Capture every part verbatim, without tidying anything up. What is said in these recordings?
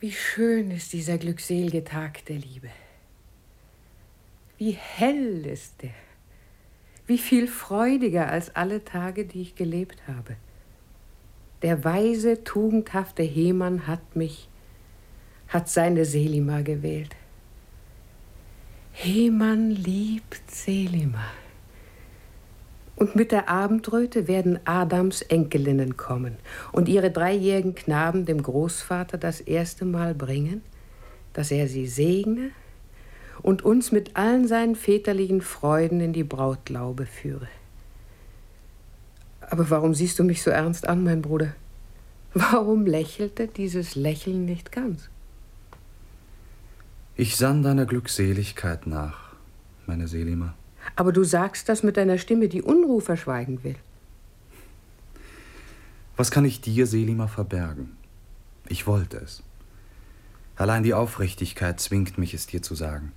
Wie schön ist dieser glückselige Tag der Liebe. Wie hell ist der. Wie viel freudiger als alle Tage, die ich gelebt habe. Der weise, tugendhafte Hemann hat mich, hat seine Selima gewählt. Hemann liebt Selima. Und mit der Abendröte werden Adams Enkelinnen kommen und ihre dreijährigen Knaben dem Großvater das erste Mal bringen, dass er sie segne und uns mit allen seinen väterlichen Freuden in die Brautlaube führe. Aber warum siehst du mich so ernst an, mein Bruder? Warum lächelte dieses Lächeln nicht ganz? Ich sann deiner Glückseligkeit nach, meine Selima. Aber du sagst das mit deiner Stimme, die Unruhe verschweigen will. Was kann ich dir, Selima, verbergen? Ich wollte es. Allein die Aufrichtigkeit zwingt mich, es dir zu sagen.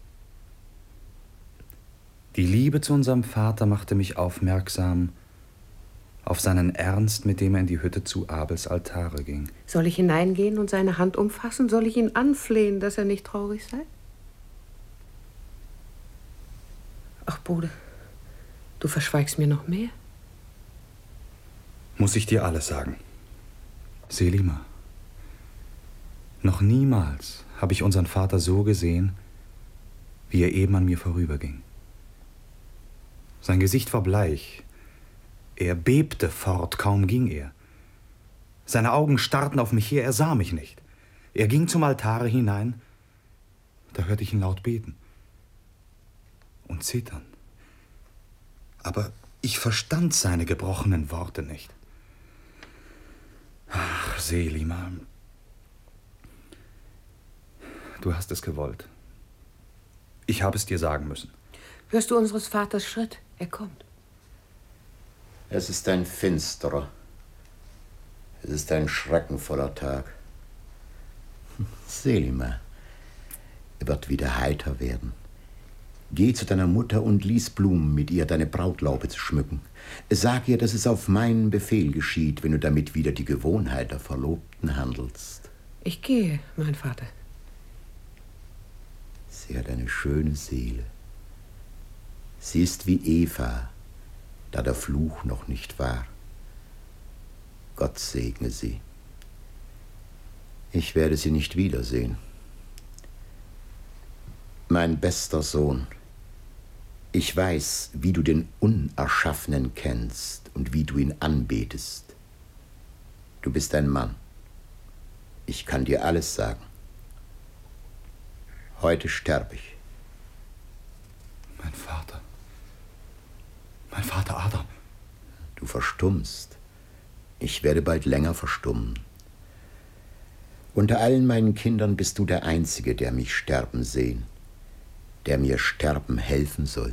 Die Liebe zu unserem Vater machte mich aufmerksam auf seinen Ernst, mit dem er in die Hütte zu Abels Altare ging. Soll ich hineingehen und seine Hand umfassen? Soll ich ihn anflehen, dass er nicht traurig sei? Ach, Bruder, du verschweigst mir noch mehr? Muss ich dir alles sagen? Selima, noch niemals habe ich unseren Vater so gesehen, wie er eben an mir vorüberging. Sein Gesicht war bleich. Er bebte fort, kaum ging er. Seine Augen starrten auf mich her, er sah mich nicht. Er ging zum Altare hinein, da hörte ich ihn laut beten und zittern. Aber ich verstand seine gebrochenen Worte nicht. Ach, Selima, du hast es gewollt. Ich habe es dir sagen müssen. Hörst du unseres Vaters Schritt? Er kommt. Es ist ein finsterer, es ist ein schreckenvoller Tag. Selima, er wird wieder heiter werden. Geh zu deiner Mutter und lies Blumen mit ihr, deine Brautlaube zu schmücken. Sag ihr, dass es auf meinen Befehl geschieht, wenn du damit wieder die Gewohnheit der Verlobten handelst. Ich gehe, mein Vater. Sie hat eine schöne Seele. Sie ist wie Eva, da der Fluch noch nicht war. Gott segne sie. Ich werde sie nicht wiedersehen. Mein bester Sohn, ich weiß, wie du den Unerschaffenen kennst und wie du ihn anbetest. Du bist ein Mann. Ich kann dir alles sagen. Heute sterbe ich. Mein Vater. Mein Vater Adam. Du verstummst. Ich werde bald länger verstummen. Unter allen meinen Kindern bist du der Einzige, der mich sterben sehen, der mir sterben helfen soll.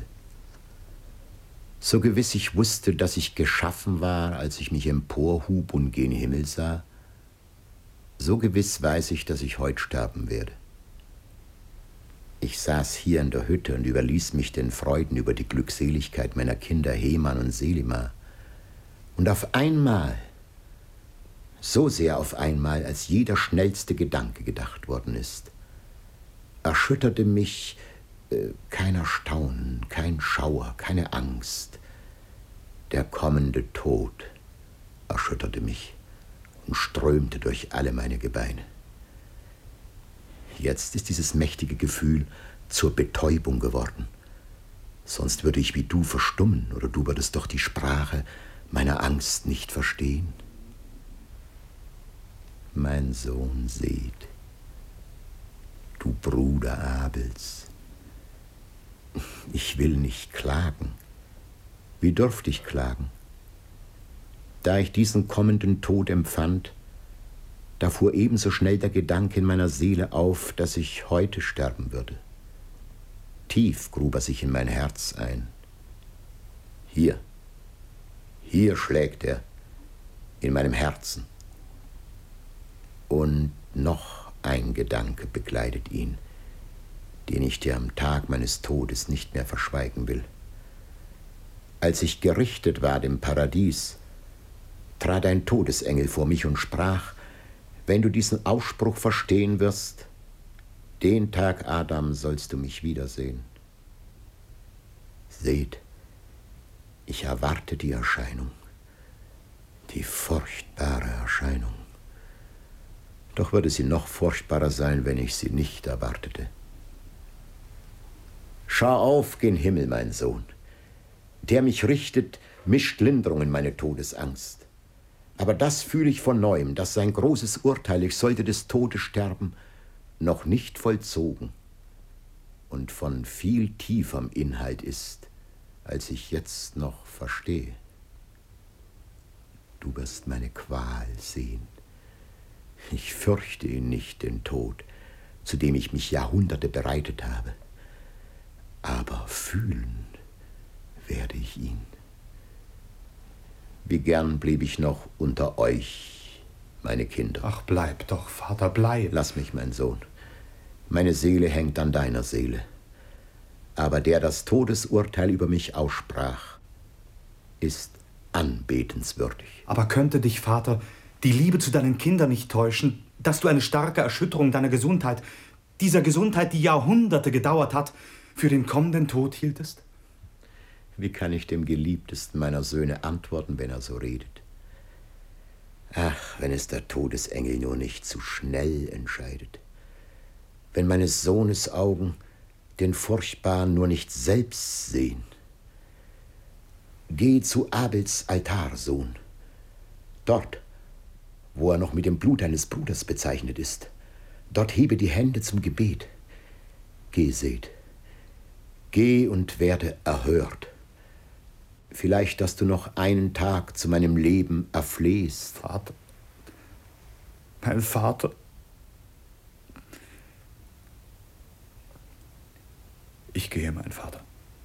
So gewiss ich wusste, dass ich geschaffen war, als ich mich emporhub und gen Himmel sah, so gewiss weiß ich, dass ich heut sterben werde. Ich saß hier in der Hütte und überließ mich den Freuden über die Glückseligkeit meiner Kinder Hemann und Selima. Und auf einmal, so sehr auf einmal, als jeder schnellste Gedanke gedacht worden ist, erschütterte mich äh, kein Erstaunen, kein Schauer, keine Angst. Der kommende Tod erschütterte mich und strömte durch alle meine Gebeine. Jetzt ist dieses mächtige Gefühl zur Betäubung geworden. Sonst würde ich wie du verstummen, oder du würdest doch die Sprache meiner Angst nicht verstehen. Mein Sohn, seht, du Bruder Abels, ich will nicht klagen. Wie dürfte ich klagen? Da ich diesen kommenden Tod empfand, da fuhr ebenso schnell der Gedanke in meiner Seele auf, dass ich heute sterben würde. Tief grub er sich in mein Herz ein. Hier, hier schlägt er, in meinem Herzen. Und noch ein Gedanke begleitet ihn, den ich dir am Tag meines Todes nicht mehr verschweigen will. Als ich gerichtet war dem Paradies, trat ein Todesengel vor mich und sprach: wenn du diesen Ausspruch verstehen wirst: Den Tag, Adam, sollst du mich wiedersehen. Seht, ich erwarte die Erscheinung, die furchtbare Erscheinung. Doch würde sie noch furchtbarer sein, wenn ich sie nicht erwartete. Schau auf gen Himmel, mein Sohn. Der mich richtet, mischt Linderung in meine Todesangst. Aber das fühle ich von neuem, dass sein großes Urteil, ich sollte des Todes sterben, noch nicht vollzogen und von viel tieferem Inhalt ist, als ich jetzt noch verstehe. Du wirst meine Qual sehen. Ich fürchte ihn nicht, den Tod, zu dem ich mich Jahrhunderte bereitet habe. Aber fühlen werde ich ihn. Wie gern blieb ich noch unter euch, meine Kinder. Ach, bleib doch, Vater, bleib. Lass mich, mein Sohn. Meine Seele hängt an deiner Seele. Aber der das Todesurteil über mich aussprach, ist anbetenswürdig. Aber könnte dich, Vater, die Liebe zu deinen Kindern nicht täuschen, dass du eine starke Erschütterung deiner Gesundheit, dieser Gesundheit, die Jahrhunderte gedauert hat, für den kommenden Tod hieltest? Wie kann ich dem geliebtesten meiner Söhne antworten, wenn er so redet? Ach, wenn es der Todesengel nur nicht zu schnell entscheidet. Wenn meines Sohnes Augen den Furchtbaren nur nicht selbst sehen. Geh zu Abels Altar, Sohn. Dort, wo er noch mit dem Blut eines Bruders bezeichnet ist. Dort hebe die Hände zum Gebet. Geh, Seth. Geh und werde erhört. Vielleicht, dass du noch einen Tag zu meinem Leben erflehst. Vater, mein Vater. Ich gehe, mein Vater.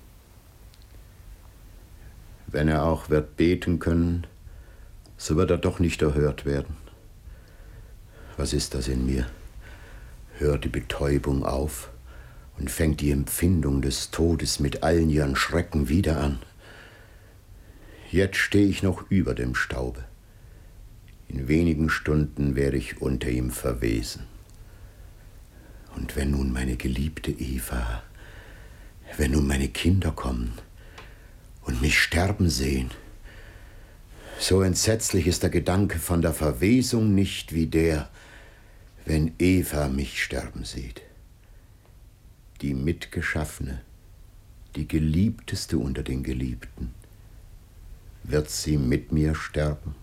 Wenn er auch wird beten können, so wird er doch nicht erhört werden. Was ist das in mir? Hört die Betäubung auf und fängt die Empfindung des Todes mit allen ihren Schrecken wieder an. Jetzt stehe ich noch über dem Staube. In wenigen Stunden werde ich unter ihm verwesen. Und wenn nun meine geliebte Eva, wenn nun meine Kinder kommen und mich sterben sehen, so entsetzlich ist der Gedanke von der Verwesung nicht wie der, wenn Eva mich sterben sieht. Die Mitgeschaffene, die Geliebteste unter den Geliebten, wird sie mit mir sterben?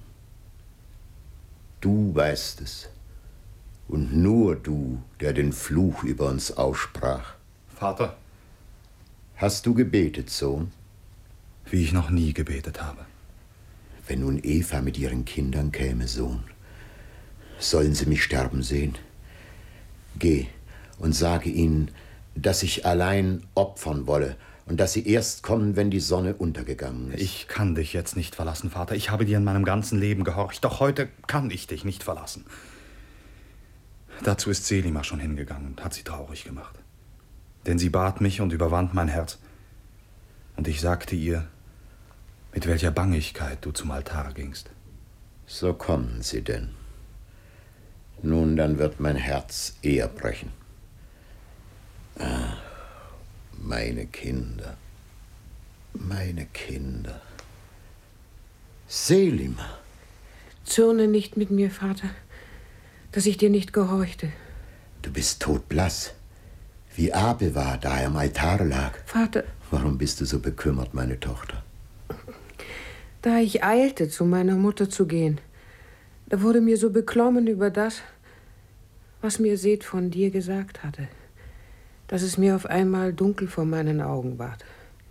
Du weißt es, und nur du, der den Fluch über uns aussprach. Vater. Hast du gebetet, Sohn? Wie ich noch nie gebetet habe. Wenn nun Eva mit ihren Kindern käme, Sohn, sollen sie mich sterben sehen? Geh und sage ihnen, dass ich allein opfern wolle und dass sie erst kommen, wenn die Sonne untergegangen ist. Ich kann dich jetzt nicht verlassen, Vater. Ich habe dir in meinem ganzen Leben gehorcht. Doch heute kann ich dich nicht verlassen. Dazu ist Selima schon hingegangen und hat sie traurig gemacht. Denn sie bat mich und überwand mein Herz. Und ich sagte ihr, mit welcher Bangigkeit du zum Altar gingst. So kommen sie denn. Nun, dann wird mein Herz eher brechen. Ah, meine Kinder, meine Kinder. Selima. Zürne nicht mit mir, Vater, dass ich dir nicht gehorchte. Du bist todblass, wie Abel war, da er am Altar lag. Vater. Warum bist du so bekümmert, meine Tochter? Da ich eilte, zu meiner Mutter zu gehen, da wurde mir so beklommen über das, was mir Seth von dir gesagt hatte, dass es mir auf einmal dunkel vor meinen Augen ward.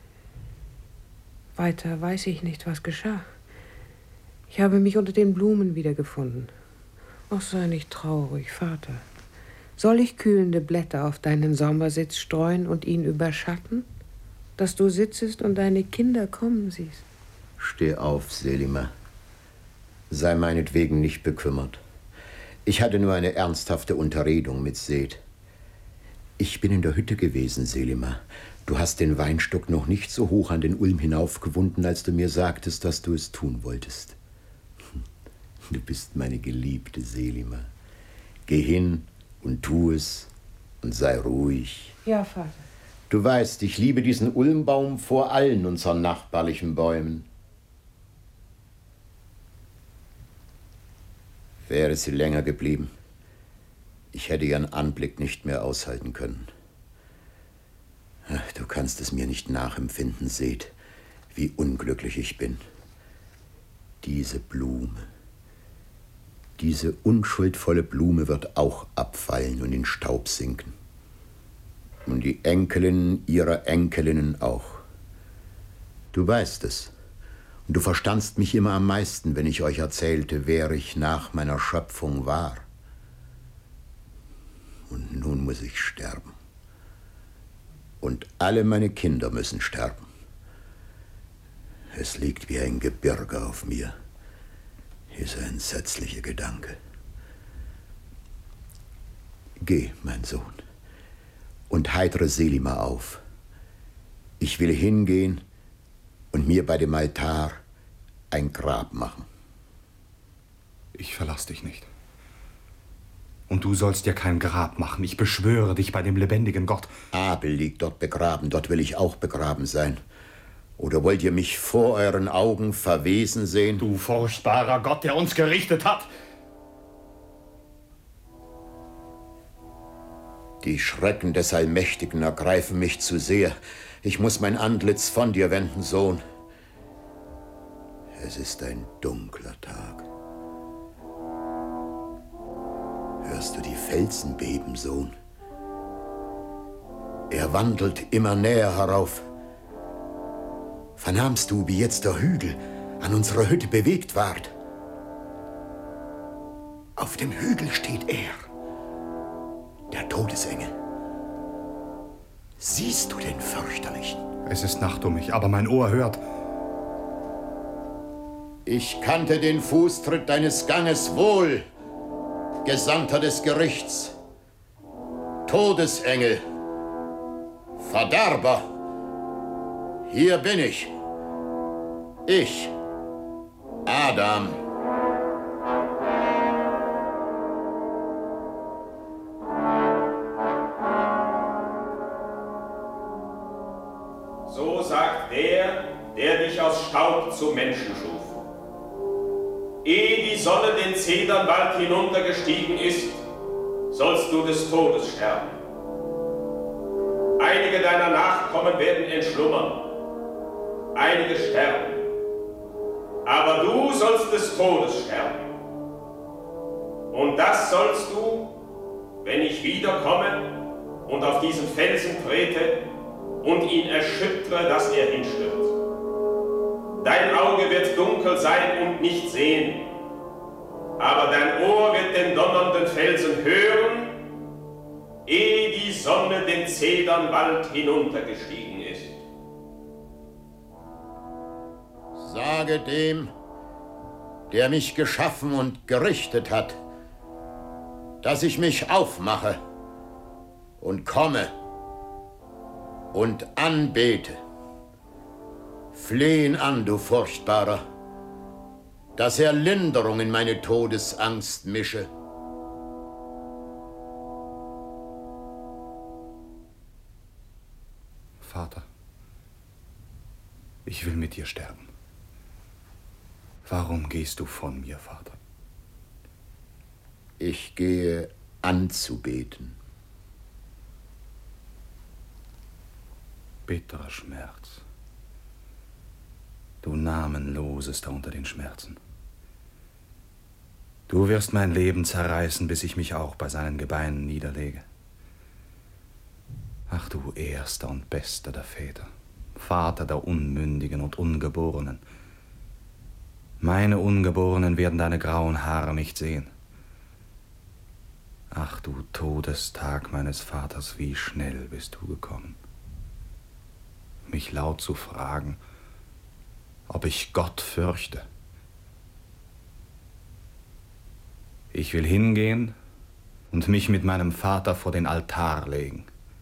Weiter weiß ich nicht, was geschah. Ich habe mich unter den Blumen wiedergefunden. Ach, sei nicht traurig, Vater. Soll ich kühlende Blätter auf deinen Sommersitz streuen und ihn überschatten, dass du sitzest und deine Kinder kommen siehst? Steh auf, Selima. Sei meinetwegen nicht bekümmert. Ich hatte nur eine ernsthafte Unterredung mit Seth. Ich bin in der Hütte gewesen, Selima. Du hast den Weinstock noch nicht so hoch an den Ulm hinaufgewunden, als du mir sagtest, dass du es tun wolltest. Du bist meine geliebte Selima. Geh hin und tu es und sei ruhig. Ja, Vater. Du weißt, ich liebe diesen Ulmbaum vor allen unseren nachbarlichen Bäumen. Wäre sie länger geblieben, ich hätte ihren Anblick nicht mehr aushalten können. Ach, du kannst es mir nicht nachempfinden, seht, wie unglücklich ich bin. Diese Blume, diese unschuldvolle Blume wird auch abfallen und in Staub sinken. Und die Enkelinnen ihrer Enkelinnen auch. Du weißt es. Und du verstandst mich immer am meisten, wenn ich euch erzählte, wer ich nach meiner Schöpfung war. Und nun muss ich sterben. Und alle meine Kinder müssen sterben. Es liegt wie ein Gebirge auf mir, dieser entsetzliche Gedanke. Geh, mein Sohn, und heitere Selima auf. Ich will hingehen und mir bei dem Altar ein Grab machen. Ich verlass dich nicht. Und du sollst dir kein Grab machen. Ich beschwöre dich bei dem lebendigen Gott. Abel liegt dort begraben, dort will ich auch begraben sein. Oder wollt ihr mich vor euren Augen verwesen sehen? Du furchtbarer Gott, der uns gerichtet hat! Die Schrecken des Allmächtigen ergreifen mich zu sehr. Ich muss mein Antlitz von dir wenden, Sohn. Es ist ein dunkler Tag. Hörst du die Felsen beben, Sohn? Er wandelt immer näher herauf. Vernahmst du, wie jetzt der Hügel an unserer Hütte bewegt ward? Auf dem Hügel steht er, der Todesengel. Siehst du den Fürchterlichen? Es ist Nacht um mich, aber mein Ohr hört. Ich kannte den Fußtritt deines Ganges wohl, Gesandter des Gerichts. Todesengel, Verderber, hier bin ich. Ich, Adam. So sagt der, der dich aus Staub zum Menschen schuf. Ehe die Sonne den Zedernwald hinuntergestiegen ist, sollst du des Todes sterben. Einige deiner Nachkommen werden entschlummern, einige sterben. Aber du sollst des Todes sterben. Und das sollst du, wenn ich wiederkomme und auf diesen Felsen trete und ihn erschüttere, dass er hinstürzt. Dein Auge wird dunkel sein und nicht sehen, aber dein Ohr wird den donnernden Felsen hören, ehe die Sonne den Zedernwald hinuntergestiegen ist. Sage dem, der mich geschaffen und gerichtet hat, dass ich mich aufmache und komme und anbete. Fleh ihn an, du Furchtbarer, dass er Linderung in meine Todesangst mische. Vater, ich will mit dir sterben. Warum gehst du von mir, Vater? Ich gehe anzubeten. Bitterer Schmerz. Du Namenlosester unter den Schmerzen. Du wirst mein Leben zerreißen, bis ich mich auch bei seinen Gebeinen niederlege. Ach du erster und bester der Väter, Vater der Unmündigen und Ungeborenen. Meine Ungeborenen werden deine grauen Haare nicht sehen. Ach du Todestag meines Vaters, wie schnell bist du gekommen. Mich laut zu fragen, ob ich Gott fürchte. Ich will hingehen und mich mit meinem Vater vor den Altar legen.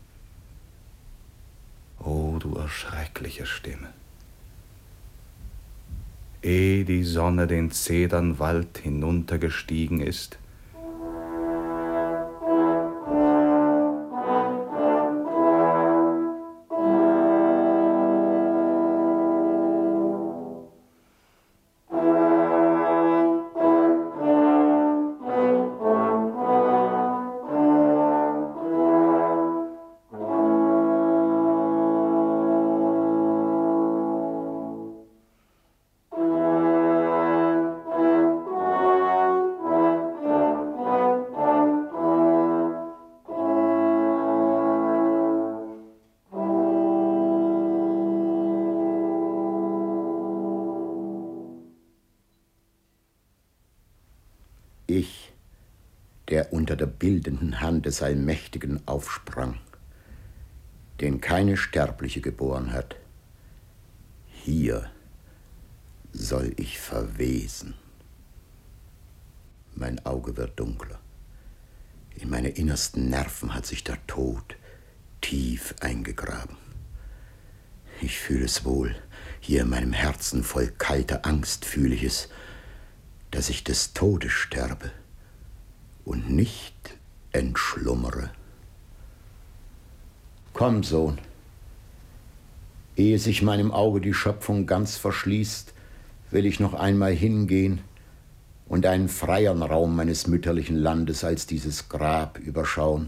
O du erschreckliche Stimme. Ehe die Sonne den Zedernwald hinuntergestiegen ist, Ich, der unter der bildenden Hand des Allmächtigen aufsprang, den keine Sterbliche geboren hat, hier soll ich verwesen. Mein Auge wird dunkler. In meine innersten Nerven hat sich der Tod tief eingegraben. Ich fühle es wohl, hier in meinem Herzen voll kalter Angst fühle ich es, dass ich des Todes sterbe und nicht entschlummere. Komm, Sohn, ehe sich meinem Auge die Schöpfung ganz verschließt, will ich noch einmal hingehen und einen freieren Raum meines mütterlichen Landes als dieses Grab überschauen.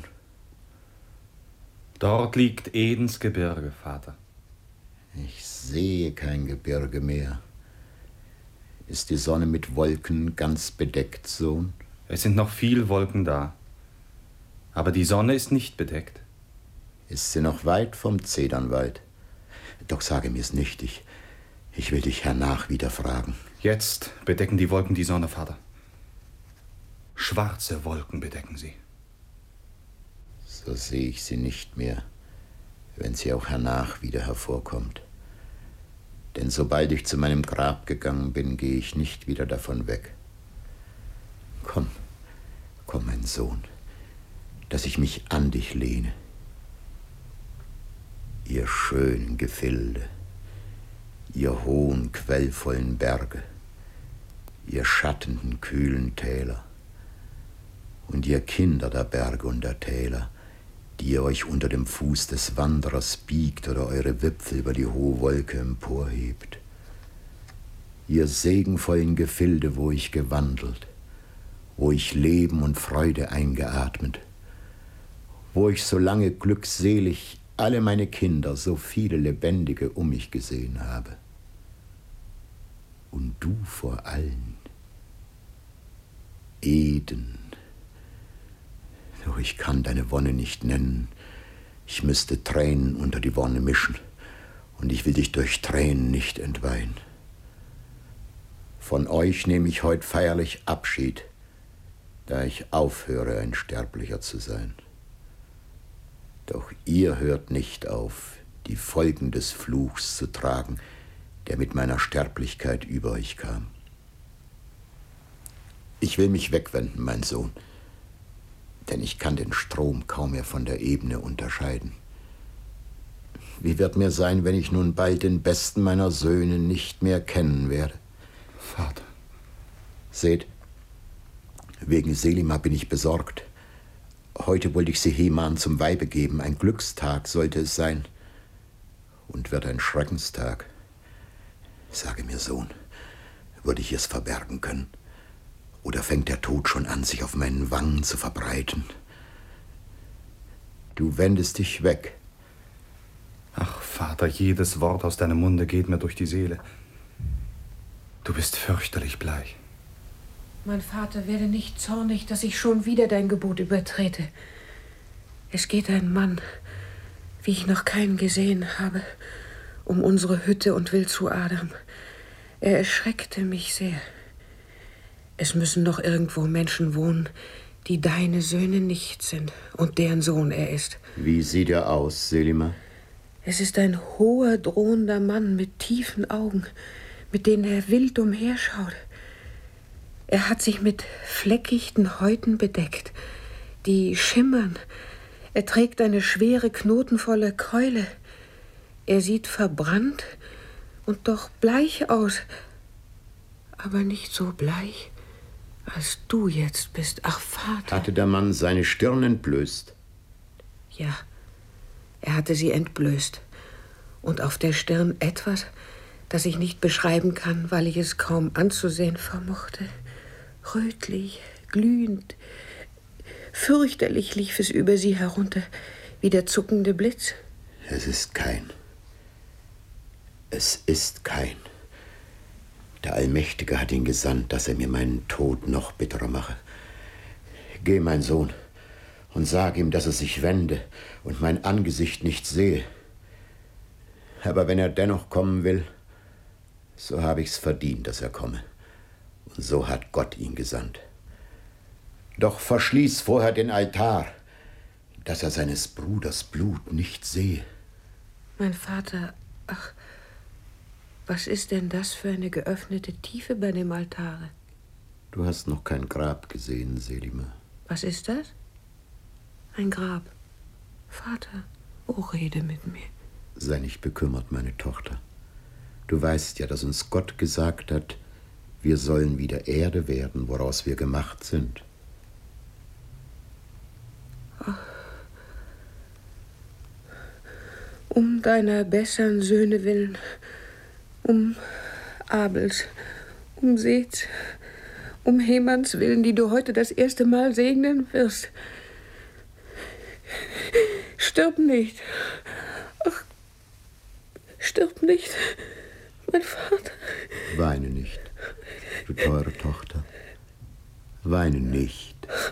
Dort liegt Edens Gebirge, Vater. Ich sehe kein Gebirge mehr. Ist die Sonne mit Wolken ganz bedeckt, Sohn? Es sind noch viel Wolken da, aber die Sonne ist nicht bedeckt. Ist sie noch weit vom Zedernwald? Doch sage mir's nicht, ich, ich will dich hernach wieder fragen. Jetzt bedecken die Wolken die Sonne, Vater. Schwarze Wolken bedecken sie. So sehe ich sie nicht mehr, wenn sie auch hernach wieder hervorkommt. Denn sobald ich zu meinem Grab gegangen bin, gehe ich nicht wieder davon weg. Komm, komm, mein Sohn, dass ich mich an dich lehne. Ihr schönen Gefilde, ihr hohen, quellvollen Berge, ihr schattenden, kühlen Täler und ihr Kinder der Berge und der Täler, die ihr euch unter dem Fuß des Wanderers biegt oder eure Wipfel über die hohe Wolke emporhebt. Ihr segenvollen Gefilde, wo ich gewandelt, wo ich Leben und Freude eingeatmet, wo ich so lange glückselig alle meine Kinder, so viele Lebendige um mich gesehen habe. Und du vor allen, Eden. Doch ich kann deine Wonne nicht nennen. Ich müsste Tränen unter die Wonne mischen, und ich will dich durch Tränen nicht entweihen. Von euch nehme ich heut feierlich Abschied, da ich aufhöre, ein Sterblicher zu sein. Doch ihr hört nicht auf, die Folgen des Fluchs zu tragen, der mit meiner Sterblichkeit über euch kam. Ich will mich wegwenden, mein Sohn, denn ich kann den Strom kaum mehr von der Ebene unterscheiden. Wie wird mir sein, wenn ich nun bald den besten meiner Söhne nicht mehr kennen werde? Vater. Seht, wegen Selima bin ich besorgt. Heute wollte ich sie Heman zum Weibe geben. Ein Glückstag sollte es sein. Und wird ein Schreckenstag. Sage mir, Sohn, würde ich es verbergen können? Oder fängt der Tod schon an, sich auf meinen Wangen zu verbreiten? Du wendest dich weg. Ach, Vater, jedes Wort aus deinem Munde geht mir durch die Seele. Du bist fürchterlich bleich. Mein Vater, werde nicht zornig, dass ich schon wieder dein Gebot übertrete. Es geht ein Mann, wie ich noch keinen gesehen habe, um unsere Hütte und will zu Adam. Er erschreckte mich sehr. Es müssen noch irgendwo Menschen wohnen, die deine Söhne nicht sind und deren Sohn er ist. Wie sieht er aus, Selima? Es ist ein hoher, drohender Mann mit tiefen Augen, mit denen er wild umherschaut. Er hat sich mit fleckichten Häuten bedeckt, die schimmern. Er trägt eine schwere, knotenvolle Keule. Er sieht verbrannt und doch bleich aus, aber nicht so bleich, als du jetzt bist. Ach, Vater. Hatte der Mann seine Stirn entblößt? Ja, er hatte sie entblößt. Und auf der Stirn etwas, das ich nicht beschreiben kann, weil ich es kaum anzusehen vermochte. Rötlich, glühend, fürchterlich lief es über sie herunter, wie der zuckende Blitz. Es ist kein. Es ist kein. Der Allmächtige hat ihn gesandt, dass er mir meinen Tod noch bitterer mache. Geh, mein Sohn, und sag ihm, dass er sich wende und mein Angesicht nicht sehe. Aber wenn er dennoch kommen will, so habe ich's verdient, dass er komme. Und so hat Gott ihn gesandt. Doch verschließ vorher den Altar, dass er seines Bruders Blut nicht sehe. Mein Vater, ach, was ist denn das für eine geöffnete Tiefe bei dem Altare? Du hast noch kein Grab gesehen, Selima. Was ist das? Ein Grab. Vater, oh, rede mit mir. Sei nicht bekümmert, meine Tochter. Du weißt ja, dass uns Gott gesagt hat, wir sollen wieder Erde werden, woraus wir gemacht sind. Ach. Um deiner besseren Söhne willen, um Abels, um Seths, um Hemans willen, die du heute das erste Mal segnen wirst. Stirb nicht. Ach, stirb nicht, mein Vater. Weine nicht, du teure Tochter. Weine nicht.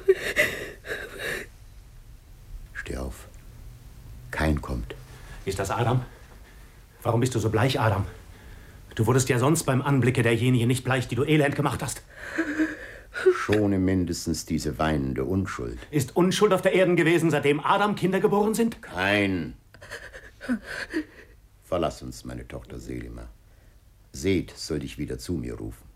Steh auf. Kain kommt. Ist das Adam? Warum bist du so bleich, Adam? Du wurdest ja sonst beim Anblicke derjenigen nicht bleich, die du elend gemacht hast. Schone mindestens diese weinende Unschuld. Ist Unschuld auf der Erde gewesen, seitdem Adam Kinder geboren sind? Kain. Verlass uns, meine Tochter Selima. Seth soll dich wieder zu mir rufen.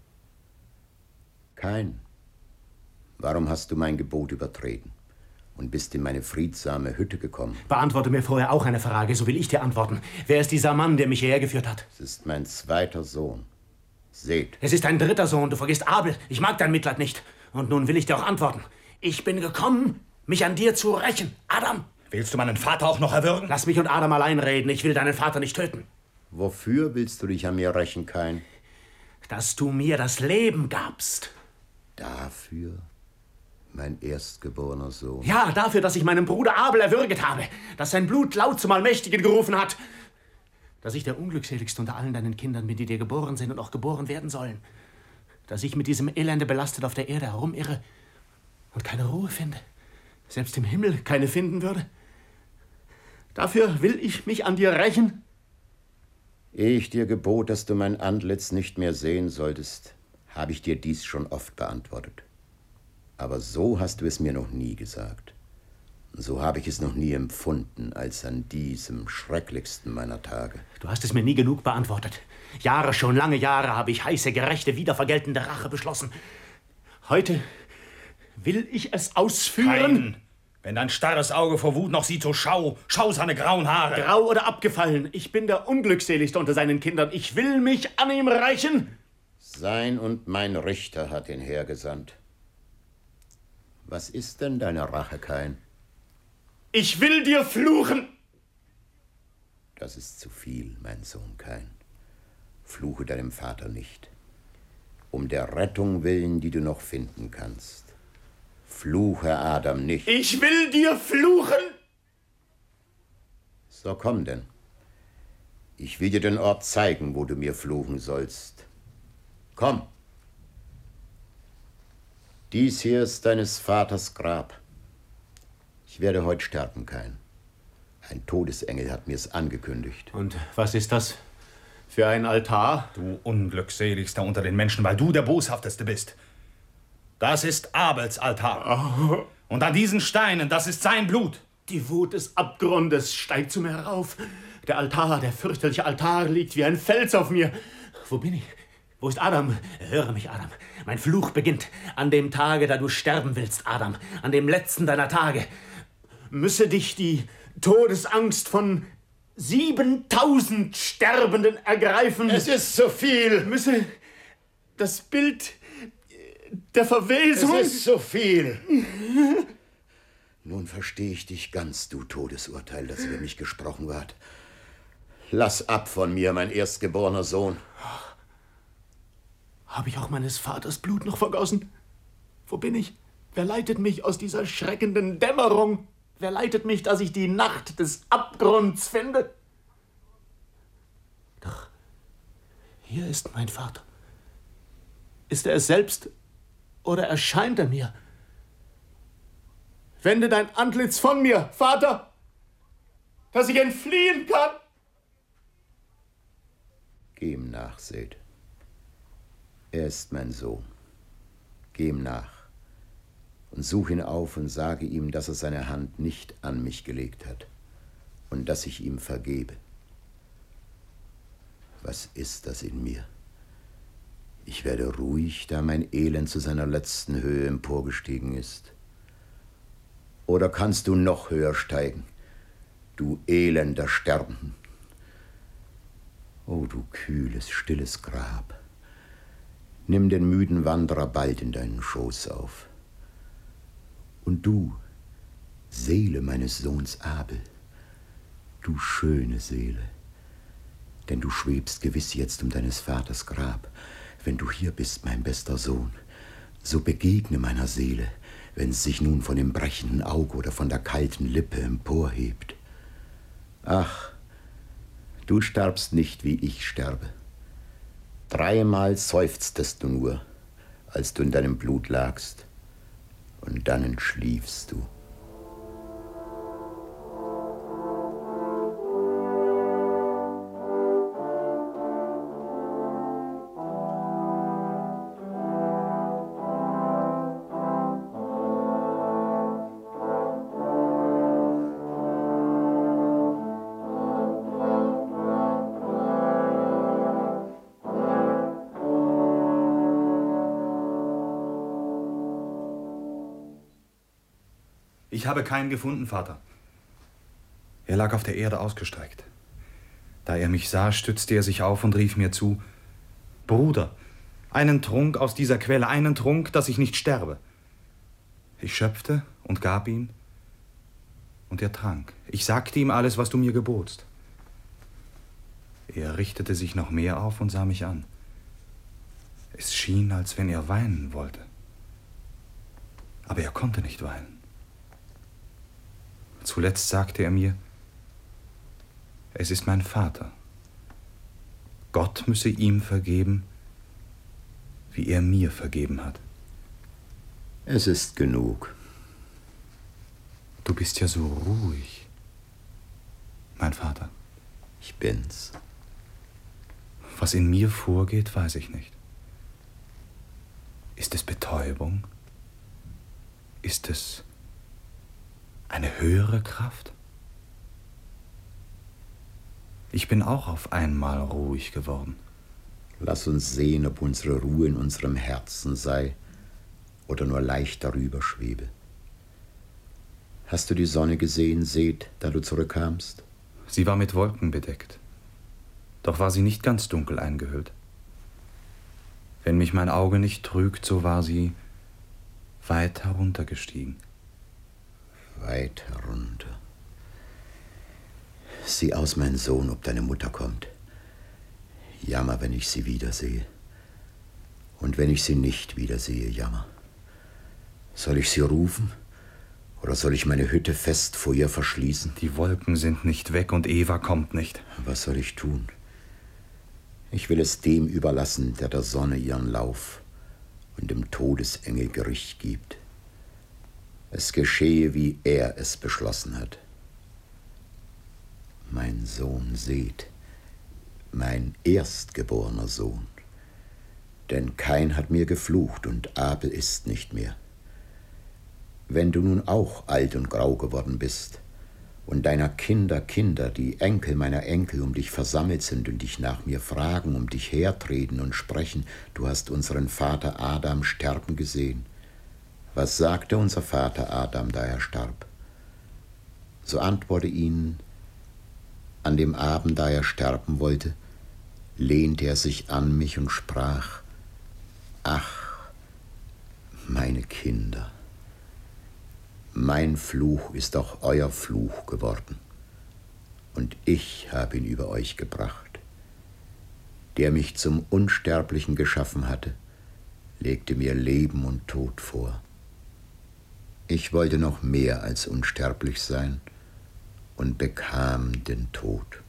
Kain, warum hast du mein Gebot übertreten und bist in meine friedsame Hütte gekommen? Beantworte mir vorher auch eine Frage, so will ich dir antworten. Wer ist dieser Mann, der mich hierher geführt hat? Es ist mein zweiter Sohn, Seth. Es ist dein dritter Sohn, du vergisst Abel. Ich mag dein Mitleid nicht. Und nun will ich dir auch antworten. Ich bin gekommen, mich an dir zu rächen. Adam! Willst du meinen Vater auch noch erwürgen? Lass mich und Adam allein reden. Ich will deinen Vater nicht töten. Wofür willst du dich an mir rächen, Kain? Dass du mir das Leben gabst. Dafür, mein erstgeborener Sohn? Ja, dafür, dass ich meinen Bruder Abel erwürget habe. Dass sein Blut laut zum Allmächtigen gerufen hat. Dass ich der Unglückseligste unter allen deinen Kindern bin, die dir geboren sind und auch geboren werden sollen. Dass ich mit diesem Elende belastet auf der Erde herumirre und keine Ruhe finde. Selbst im Himmel keine finden würde. Dafür will ich mich an dir rächen. Ehe ich dir gebot, dass du mein Antlitz nicht mehr sehen solltest, habe ich dir dies schon oft beantwortet. Aber so hast du es mir noch nie gesagt. Und so habe ich es noch nie empfunden, als an diesem schrecklichsten meiner Tage. Du hast es mir nie genug beantwortet. Jahre, schon lange Jahre habe ich heiße, gerechte, wiedervergeltende Rache beschlossen. Heute will ich es ausführen. Kain, wenn dein starres Auge vor Wut noch sieht, so schau, schau seine grauen Haare. Grau oder abgefallen, ich bin der Unglückseligste unter seinen Kindern. Ich will mich an ihm rächen. Sein und mein Richter hat ihn hergesandt. Was ist denn deine Rache, Kain? Ich will dir fluchen. Das ist zu viel, mein Sohn Kain. Fluche deinem Vater nicht. Um der Rettung willen, die du noch finden kannst. Fluche Adam nicht. Ich will dir fluchen. So komm denn. Ich will dir den Ort zeigen, wo du mir fluchen sollst. Komm. Dies hier ist deines Vaters Grab. Ich werde heute sterben, Kain. Ein Todesengel hat mir's angekündigt. Und was ist das für ein Altar? Du Unglückseligster unter den Menschen, weil du der Boshafteste bist. Das ist Abels Altar. Oh. Und an diesen Steinen, das ist sein Blut. Die Wut des Abgrundes steigt zu mir herauf. Der Altar, der fürchterliche Altar liegt wie ein Fels auf mir. Wo bin ich? Wo ist Adam? Höre mich, Adam. Mein Fluch beginnt an dem Tage, da du sterben willst, Adam. An dem letzten deiner Tage. Müsse dich die Todesangst von siebentausend Sterbenden ergreifen. Es ist zu viel. Müsse das Bild der Verwesung... Es ist zu viel. Nun verstehe ich dich ganz, du Todesurteil, das über mich gesprochen ward. Lass ab von mir, mein erstgeborener Sohn. Habe ich auch meines Vaters Blut noch vergossen? Wo bin ich? Wer leitet mich aus dieser schreckenden Dämmerung? Wer leitet mich, dass ich die Nacht des Abgrunds finde? Doch, hier ist mein Vater. Ist er es selbst oder erscheint er mir? Wende dein Antlitz von mir, Vater, dass ich entfliehen kann. Geh ihm nach, Seth. Er ist mein Sohn. Geh ihm nach und suche ihn auf und sage ihm, dass er seine Hand nicht an mich gelegt hat und dass ich ihm vergebe. Was ist das in mir? Ich werde ruhig, da mein Elend zu seiner letzten Höhe emporgestiegen ist. Oder kannst du noch höher steigen, du elender Sterbenden? O du kühles, stilles Grab, nimm den müden Wanderer bald in deinen Schoß auf. Und du, Seele meines Sohns Abel, du schöne Seele, denn du schwebst gewiss jetzt um deines Vaters Grab. Wenn du hier bist, mein bester Sohn, so begegne meiner Seele, wenn sie sich nun von dem brechenden Auge oder von der kalten Lippe emporhebt. Ach, du starbst nicht, wie ich sterbe. Dreimal seufztest du nur, als du in deinem Blut lagst, und dann entschliefst du. Ich habe keinen gefunden, Vater. Er lag auf der Erde ausgestreckt. Da er mich sah, stützte er sich auf und rief mir zu: Bruder, einen Trunk aus dieser Quelle, einen Trunk, dass ich nicht sterbe. Ich schöpfte und gab ihm, und er trank. Ich sagte ihm alles, was du mir gebotst. Er richtete sich noch mehr auf und sah mich an. Es schien, als wenn er weinen wollte. Aber er konnte nicht weinen. Zuletzt sagte er mir: Es ist mein Vater. Gott müsse ihm vergeben, wie er mir vergeben hat. Es ist genug. Du bist ja so ruhig, mein Vater. Ich bin's. Was in mir vorgeht, weiß ich nicht. Ist es Betäubung? Ist es eine höhere Kraft? Ich bin auch auf einmal ruhig geworden. Lass uns sehen, ob unsere Ruhe in unserem Herzen sei oder nur leicht darüber schwebe. Hast du die Sonne gesehen, Seth, da du zurückkamst? Sie war mit Wolken bedeckt. Doch war sie nicht ganz dunkel eingehüllt. Wenn mich mein Auge nicht trügt, so war sie weit heruntergestiegen. Weit herunter. Sieh aus, mein Sohn, ob deine Mutter kommt. Jammer, wenn ich sie wiedersehe. Und wenn ich sie nicht wiedersehe, jammer. Soll ich sie rufen? Oder soll ich meine Hütte fest vor ihr verschließen? Die Wolken sind nicht weg und Eva kommt nicht. Was soll ich tun? Ich will es dem überlassen, der der Sonne ihren Lauf und dem Todesengel Gericht gibt. Es geschehe, wie er es beschlossen hat. Mein Sohn Seth, mein erstgeborener Sohn. Denn Kain hat mir geflucht und Abel ist nicht mehr. Wenn du nun auch alt und grau geworden bist und deiner Kinder Kinder, die Enkel meiner Enkel, um dich versammelt sind und dich nach mir fragen, um dich hertreten und sprechen, du hast unseren Vater Adam sterben gesehen. Was sagte unser Vater Adam, da er starb? So antworte ihnen: An dem Abend, da er sterben wollte, lehnte er sich an mich und sprach: Ach, meine Kinder, mein Fluch ist auch euer Fluch geworden, und ich habe ihn über euch gebracht. Der mich zum Unsterblichen geschaffen hatte, legte mir Leben und Tod vor. Ich wollte noch mehr als unsterblich sein und bekam den Tod.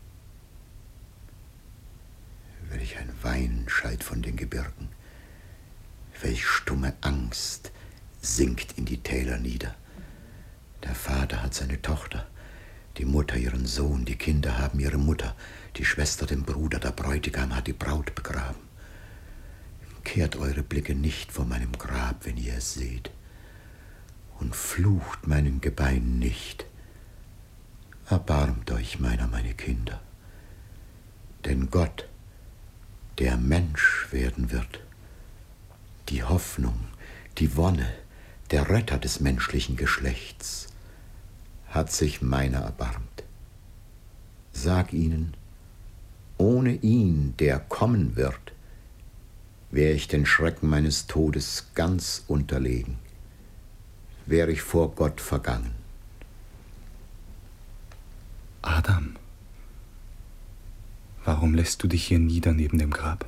Welch ein Weinen schallt von den Gebirgen, welch stumme Angst sinkt in die Täler nieder. Der Vater hat seine Tochter, die Mutter ihren Sohn, die Kinder haben ihre Mutter, die Schwester den Bruder, der Bräutigam hat die Braut begraben. Kehrt eure Blicke nicht vor meinem Grab, wenn ihr es seht. und flucht meinen Gebeinen nicht. Erbarmt euch meiner, meine Kinder. Denn Gott, der Mensch werden wird, die Hoffnung, die Wonne, der Retter des menschlichen Geschlechts, hat sich meiner erbarmt. Sag ihnen, ohne ihn, der kommen wird, wäre ich den Schrecken meines Todes ganz unterlegen, wäre ich vor Gott vergangen. Adam, warum lässt du dich hier nieder neben dem Grab?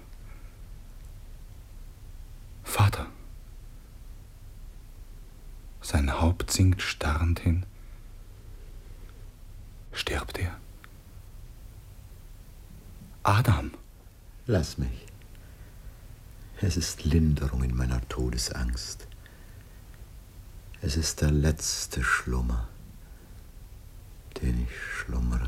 Vater. Sein Haupt sinkt starrend hin. Stirbt er? Adam. Lass mich. Es ist Linderung in meiner Todesangst. Es ist der letzte Schlummer, den ich schlummere.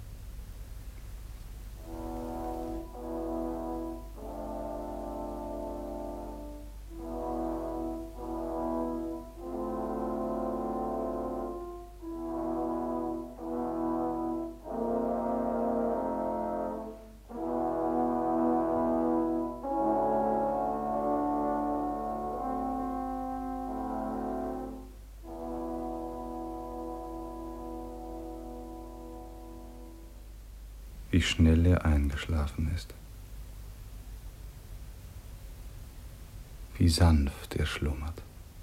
Wie schnell er eingeschlafen ist. Wie sanft er schlummert.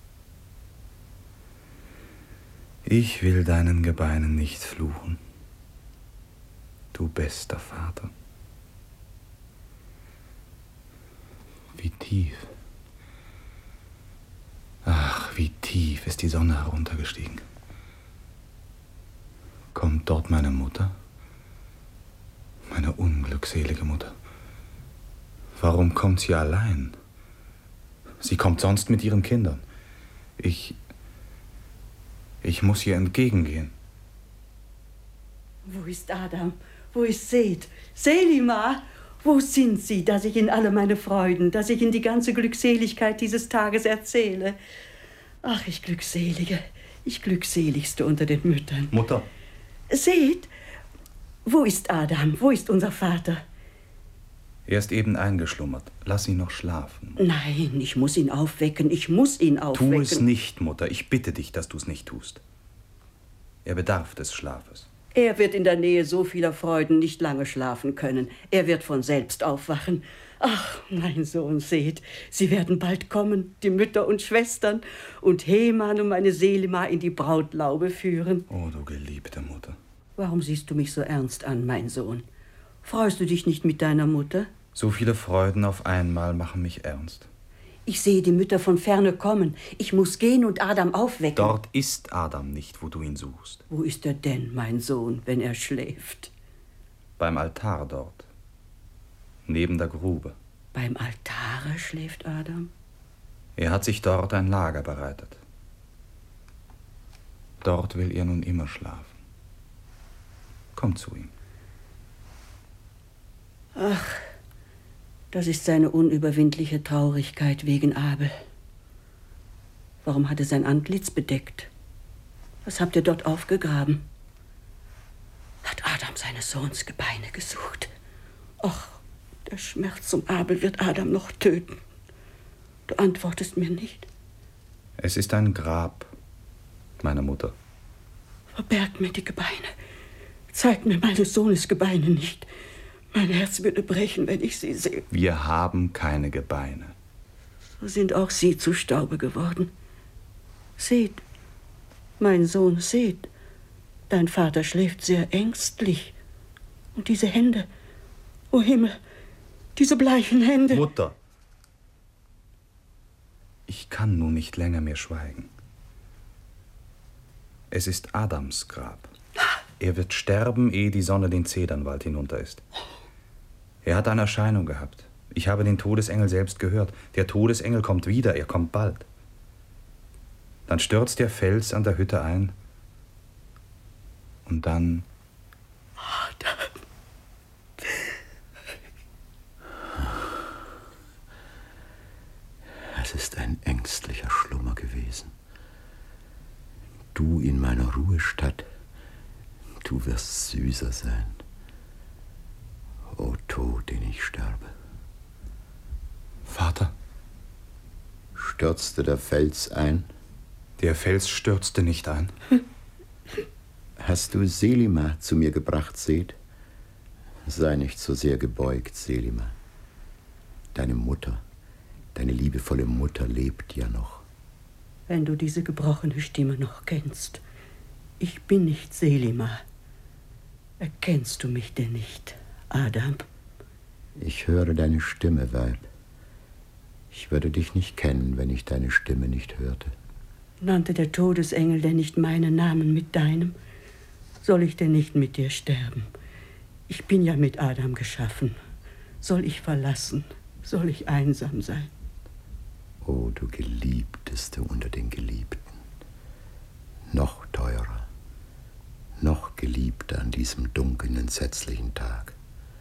Ich will deinen Gebeinen nicht fluchen, du bester Vater. Wie tief, ach, wie tief ist die Sonne heruntergestiegen. Kommt dort meine Mutter? Meine unglückselige Mutter. Warum kommt sie allein? Sie kommt sonst mit ihren Kindern. Ich... Ich muss ihr entgegengehen. Wo ist Adam? Wo ist Seth? Selima! Wo sind sie, dass ich Ihnen alle meine Freuden, dass ich Ihnen die ganze Glückseligkeit dieses Tages erzähle? Ach, ich Glückselige, ich Glückseligste unter den Müttern. Mutter. Seth! Wo ist Adam? Wo ist unser Vater? Er ist eben eingeschlummert. Lass ihn noch schlafen. Nein, ich muss ihn aufwecken. Ich muss ihn aufwecken. Tu es nicht, Mutter. Ich bitte dich, dass du es nicht tust. Er bedarf des Schlafes. Er wird in der Nähe so vieler Freuden nicht lange schlafen können. Er wird von selbst aufwachen. Ach, mein Sohn, seht, sie werden bald kommen, die Mütter und Schwestern, und Heman und meine Selima in die Brautlaube führen. Oh, du geliebte Mutter. Warum siehst du mich so ernst an, mein Sohn? Freust du dich nicht mit deiner Mutter? So viele Freuden auf einmal machen mich ernst. Ich sehe die Mütter von ferne kommen. Ich muss gehen und Adam aufwecken. Dort ist Adam nicht, wo du ihn suchst. Wo ist er denn, mein Sohn, wenn er schläft? Beim Altar dort. Neben der Grube. Beim Altare schläft Adam? Er hat sich dort ein Lager bereitet. Dort will er nun immer schlafen. Komm zu ihm. Ach, das ist seine unüberwindliche Traurigkeit wegen Abel. Warum hat er sein Antlitz bedeckt? Was habt ihr dort aufgegraben? Hat Adam seines Sohns Gebeine gesucht? Ach, der Schmerz um Abel wird Adam noch töten. Du antwortest mir nicht. Es ist ein Grab, meine Mutter. Verbergt mir die Gebeine. Zeigt mir meines Sohnes Gebeine nicht. Mein Herz würde brechen, wenn ich sie sehe. Wir haben keine Gebeine. So sind auch sie zu Staube geworden. Seht, mein Sohn, seht, dein Vater schläft sehr ängstlich. Und diese Hände, o Himmel, diese bleichen Hände. Mutter, ich kann nun nicht länger mehr schweigen. Es ist Adams Grab. Er wird sterben, ehe die Sonne den Zedernwald hinunter ist. Er hat eine Erscheinung gehabt. Ich habe den Todesengel selbst gehört. Der Todesengel kommt wieder, er kommt bald. Dann stürzt der Fels an der Hütte ein. Und dann... Adam. Es ist ein ängstlicher Schlummer gewesen. du in meiner Ruhestadt, du wirst süßer sein. O Tod, den ich sterbe. Vater? Stürzte der Fels ein? Der Fels stürzte nicht ein. Hast du Selima zu mir gebracht, Seth? Sei nicht so sehr gebeugt, Selima. Deine Mutter, deine liebevolle Mutter lebt ja noch. Wenn du diese gebrochene Stimme noch kennst. Ich bin nicht Selima. Erkennst du mich denn nicht, Adam? Ich höre deine Stimme, Weib. Ich würde dich nicht kennen, wenn ich deine Stimme nicht hörte. Nannte der Todesengel denn nicht meinen Namen mit deinem? Soll ich denn nicht mit dir sterben? Ich bin ja mit Adam geschaffen. Soll ich verlassen? Soll ich einsam sein? O du Geliebteste unter den Geliebten. Noch teurer, noch geliebter an diesem dunklen, entsetzlichen Tag.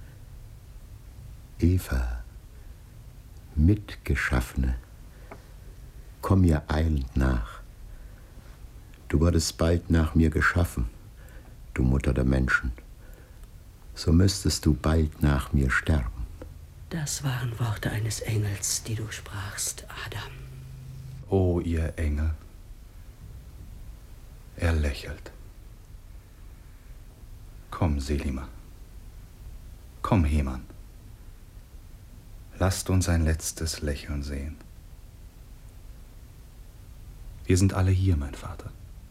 Eva, Mitgeschaffene, komm mir eilend nach. Du wurdest bald nach mir geschaffen, du Mutter der Menschen. So müsstest du bald nach mir sterben. Das waren Worte eines Engels, die du sprachst, Adam. O ihr Engel. Er lächelt. Komm, Selima. Komm, Heman. Lasst uns ein letztes Lächeln sehen. Wir sind alle hier, mein Vater.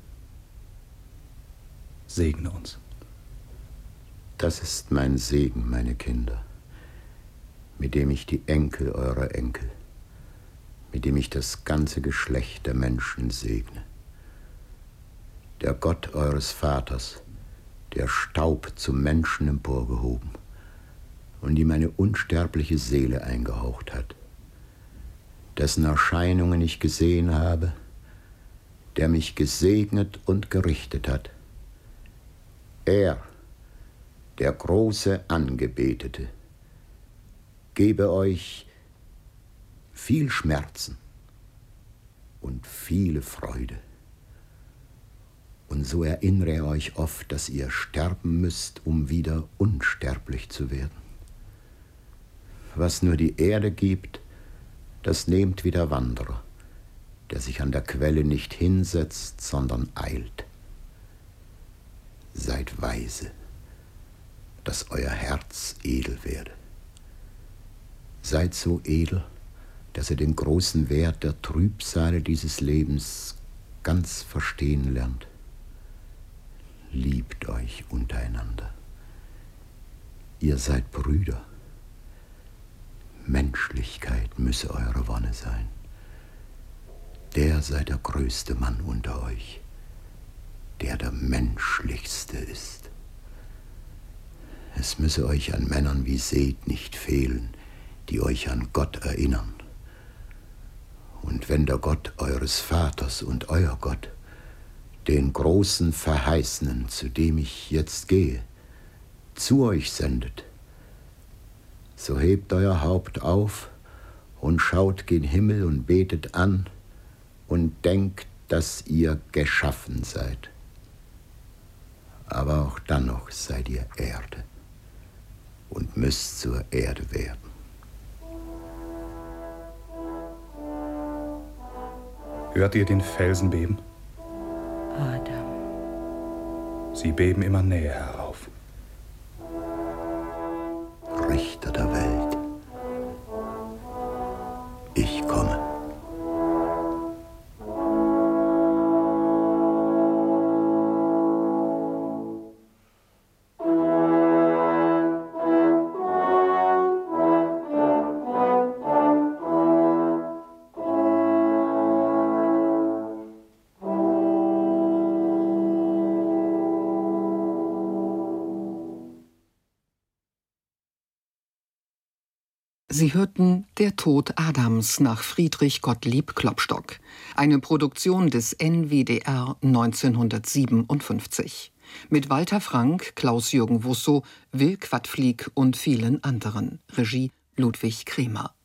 Segne uns. Das ist mein Segen, meine Kinder, mit dem ich die Enkel eurer Enkel, mit dem ich das ganze Geschlecht der Menschen segne. Der Gott eures Vaters, der Staub zum Menschen emporgehoben und ihm eine unsterbliche Seele eingehaucht hat, dessen Erscheinungen ich gesehen habe, der mich gesegnet und gerichtet hat. Er, der große Angebetete, gebe euch viel Schmerzen und viele Freude. Und so erinnere er euch oft, dass ihr sterben müsst, um wieder unsterblich zu werden. Was nur die Erde gibt, das nehmt wie der Wanderer, der sich an der Quelle nicht hinsetzt, sondern eilt. Seid weise, dass euer Herz edel werde. Seid so edel, dass ihr den großen Wert der Trübsale dieses Lebens ganz verstehen lernt. Liebt euch untereinander. Ihr seid Brüder. Menschlichkeit müsse eure Wonne sein. Der sei der größte Mann unter euch, der der menschlichste ist. Es müsse euch an Männern wie Seth nicht fehlen, die euch an Gott erinnern. Und wenn der Gott eures Vaters und euer Gott den großen Verheißenen, zu dem ich jetzt gehe, zu euch sendet, so hebt euer Haupt auf und schaut gen Himmel und betet an und denkt, dass ihr geschaffen seid. Aber auch dann noch seid ihr Erde und müsst zur Erde werden. Hört ihr den Felsen beben? Adam. Sie beben immer näher herauf. Richter der Welt, ich komme. Sie hörten Der Tod Adams nach Friedrich Gottlieb Klopstock, eine Produktion des N W D R neunzehnhundertsiebenundfünfzig. Mit Walter Frank, Klaus-Jürgen Wussow, Will Quadflieg und vielen anderen. Regie Ludwig Kremer.